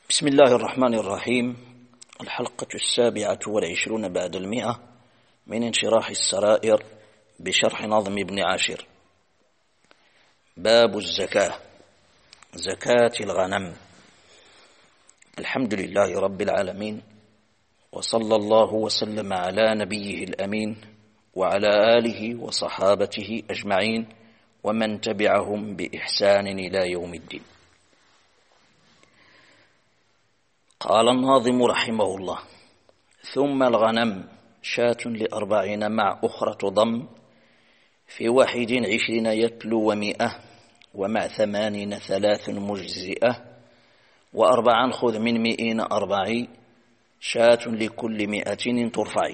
بسم الله الرحمن الرحيم. الحلقة 27 بعد 100 من انشراح السرائر بشرح نظم ابن عاشر. باب الزكاة، زكاة الغنم. الحمد لله رب العالمين، وصلى الله وسلم على نبيه الأمين وعلى آله وصحابته أجمعين ومن تبعهم بإحسان إلى يوم الدين. قال الناظم رحمه الله: ثم الغنم 40 مع أخرى تضم، في 21 يتلو 100 ومع 80 3 مجزئة، و4 خذ من 100 4 لكل 100 ترفع.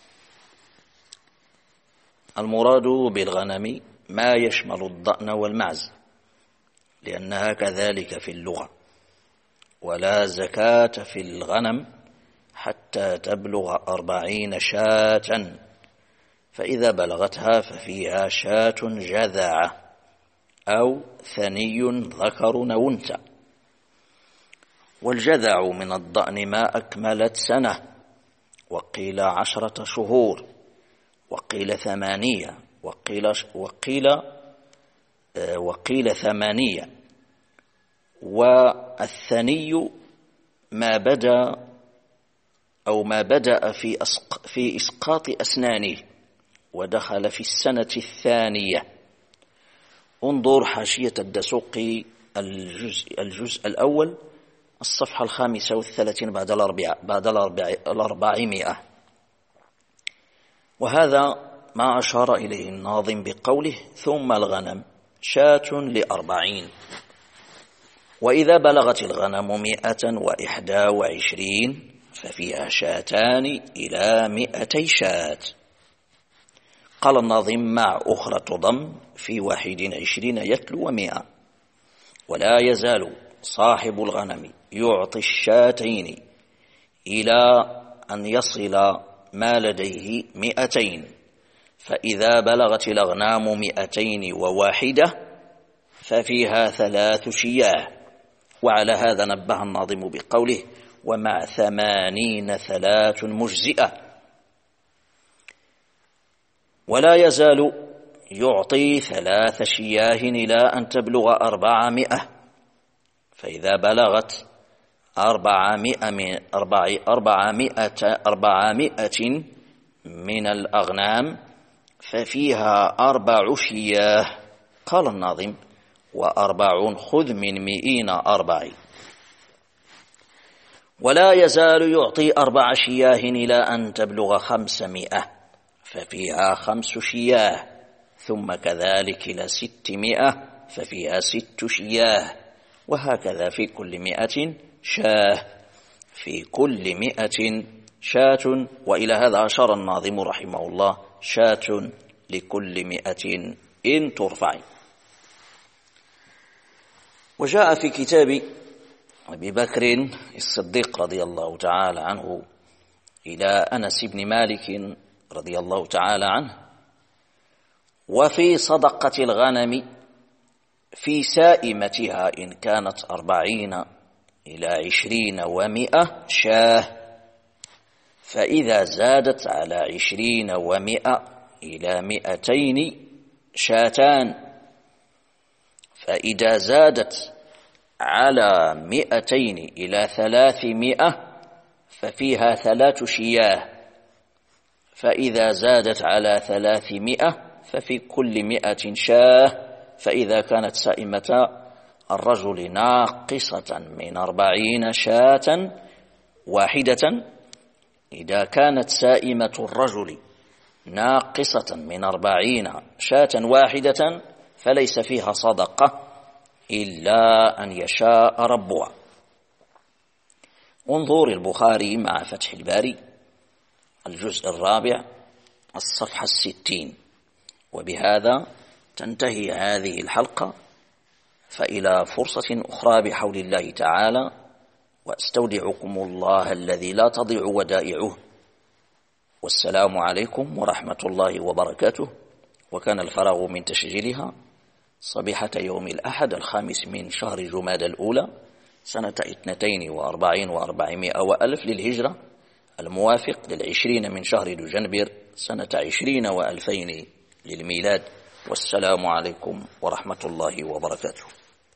المراد بالغنم ما يشمل الضأن والمعز، لأنها كذلك في اللغة، ولا زكاة في الغنم حتى تبلغ 40 شاة، فإذا بلغتها ففيها شاة جذعة أو ثني ذكر أو أنثى. والجذع من الضأن ما أكملت سنة، وقيل 10 شهور، وقيل 8، وقيل 8. والثني ما بدأ في إسقاط أسنانه ودخل في السنة الثانية. انظر حاشية الدسوقي الجزء الأول الصفحة 35 بعد 400. وهذا ما أشار إليه الناظم بقوله ثم الغنم 40. وإذا بلغت الغنم 121 ففيها 2 إلى 200 شاة. قال الناظم مع أخرى تضم، في 21 يتلو 100. ولا يزال صاحب الغنم يعطي 2 إلى أن يصل ما لديه 200، فإذا بلغت الأغنام 201 ففيها 3 شياه. وعلى هذا نبه الناظم بقوله ومع 80 3 مجزئة. ولا يزال يعطي 3 شياه إلى أن تبلغ 400، فإذا بلغت 400 من الأغنام ففيها 4 شياه. قال الناظم و4 خذ من 100 4. ولا يزال يعطي 4 شياه إلى أن تبلغ 500، ففيها 5 شياه، ثم كذلك إلى 600 ففيها 6 شياه، وهكذا في كل 100 شاه، في كل 100 شاة. وإلى هذا أشار الناظم رحمه الله: شاة لكل 100 إن ترفع. وجاء في كتاب أبي بكر الصديق رضي الله تعالى عنه إلى أنس بن مالك رضي الله تعالى عنه: وفي صدقة الغنم في سائمتها إن كانت 40 إلى 20 و100 شاه، فإذا زادت على 20 و100 إلى 200 شاتان، فإذا زادت على 200 إلى 300 ففيها 3 شياه، فإذا زادت على 300 ففي كل 100 شاه. فإذا كانت سائمة الرجل ناقصة من 40 شاة واحدة، إذا كانت سائمة الرجل ناقصة من 40 شاة واحدة فليس فيها صدقة إلا أن يشاء ربها. انظر البخاري مع فتح الباري الجزء 4 الصفحة 60. وبهذا تنتهي هذه الحلقة، فإلى فرصة أخرى بحول الله تعالى، وأستودعكم الله الذي لا تضيع ودائعه، والسلام عليكم ورحمة الله وبركاته. وكان الفراغ من تسجيلها صبيحة يوم الأحد 5 من شهر جمادى الأولى سنة 42 و400 وألف للهجرة، الموافق 20 من شهر دجنبر سنة 20 و2000 للميلاد. والسلام عليكم ورحمة الله وبركاته.